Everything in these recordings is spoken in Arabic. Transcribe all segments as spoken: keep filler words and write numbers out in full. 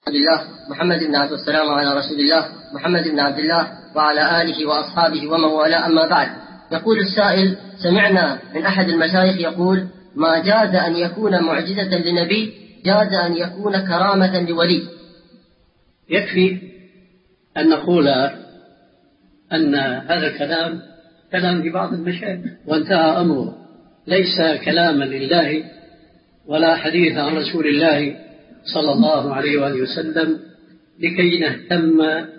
عبد الله محمد بن عبد السلام على رسول الله محمد بن عبد الله وعلى آله وأصحابه ومن والاه، أما بعد. يقول السائل: سمعنا من أحد المشايخ يقول: ما جاز أن يكون معجزة لنبي جاز أن يكون كرامة لولي. يكفي أن نقول أن هذا الكلام كلام لبعض المشايخ وانتهى أمره، ليس كلاما لله ولا حديث عن رسول الله صلى الله عليه وآله وسلم لكي نهتم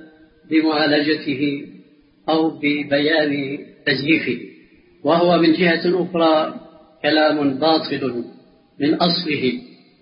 بمعالجته أو ببيان تزييفه، وهو من جهة أخرى كلام باطل من أصله،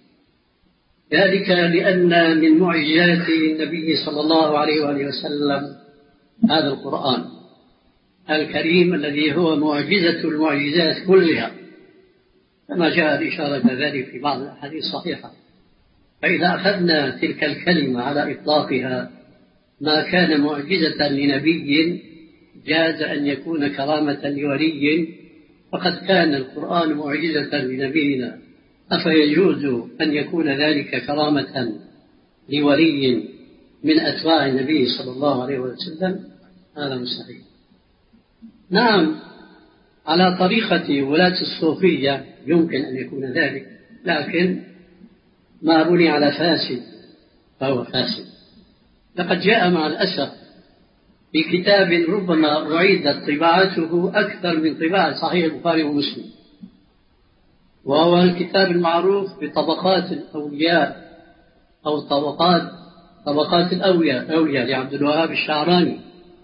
ذلك لأن من معجزات النبي صلى الله عليه وآله وسلم هذا القرآن الكريم الذي هو معجزة المعجزات كلها، كما جاء الإشارة ذلك في بعض الأحاديث الصحيحة. فإذا أخذنا تلك الكلمة على إطلاقها، ما كان معجزة لنبي جاز أن يكون كرامة لولي، فقد كان القرآن معجزة لنبينا، أفيجوز أن يكون ذلك كرامة لولي من أتباع النبي صلى الله عليه وسلم؟ هذا مستحيل. نعم، على طريقة ولاة الصوفية يمكن أن يكون ذلك، لكن ما بني على فاسد فهو فاسد. لقد جاء مع الأسف في كتاب ربما أعيدت طباعته أكثر من طباعة صحيح البخاري ومسلم، وهو الكتاب المعروف بطبقات الأولياء أو طبقات طبقات الأولياء أولياء لعبد الوهاب الشعراني.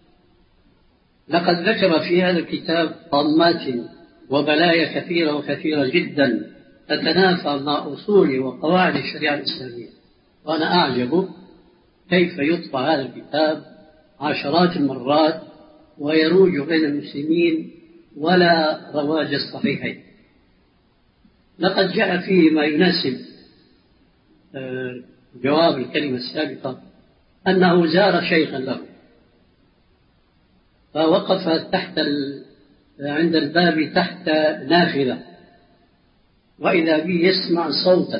لقد ذكر في هذا الكتاب طامات وبلايا كثيرة وكثيرة جدا تتنافى مع أصول وقواعد الشريعة الإسلامية، وأنا أعجب كيف يطبع هذا الكتاب عشرات المرات ويروج بين المسلمين ولا رواج الصحيحين. لقد جاء فيه ما يناسب جواب الكلمة السابقة، أنه زار شيخا له فوقف تحت عند الباب تحت نافذة، وإذا به يسمع صوتا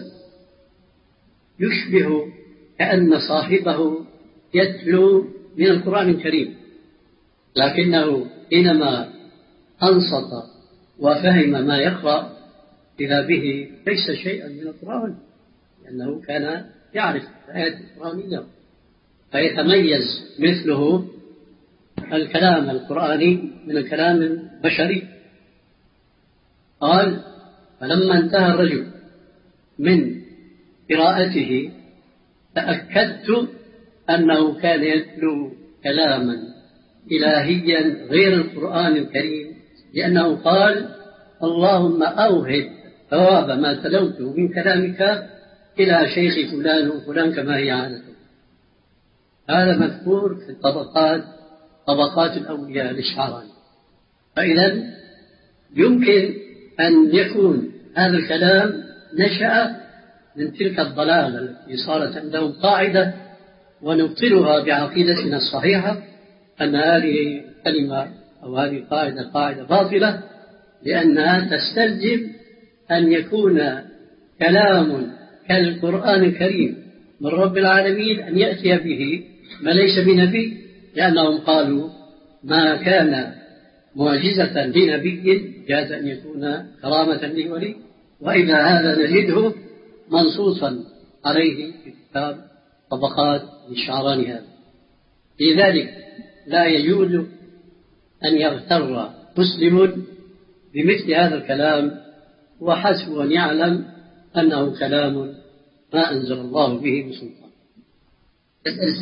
يشبه كأن صاحبه يتلو من القرآن الكريم، لكنه حينما أنصت وفهم ما يقرأ إذا به ليس شيئا من القرآن، لأنه كان يعرف الآيات القرآنية، فيتميز مثله الكلام القرآني من الكلام البشري. قال: فلما انتهى الرجل من قراءته تأكدت أنه كان يتلو كلاما إلهيا غير القرآن الكريم، لأنه قال: اللهم أوهب ثواب ما تلوته من كلامك إلى شيخ فلان وفلان كما هي عادته. هذا مذكور في الطبقات طبقات الأولياء للشعراني. فإذا يمكن أن يكون هذا الكلام نشأ من تلك الضلالة التي صارت عندهم قاعدة، ونبطلها بعقيدتنا الصحيحة أن هذه كلمة أو هذه قاعدة قاعدة باطلة، لأنها تستلزم أن يكون كلام كالقرآن الكريم من رب العالمين أن يأتي به ما ليس بنبي، لأنهم قالوا ما كان معجزة لنبي جاز أن يكون كرامة لولي، وإذا هذا نجده منصوصا عليه في كتاب طبقات للشعراني هذا. لذلك لا يجوز أن يغتر مسلم بمثل هذا الكلام، وحسب أن يعلم أنه كلام ما أنزل الله به من سلطان.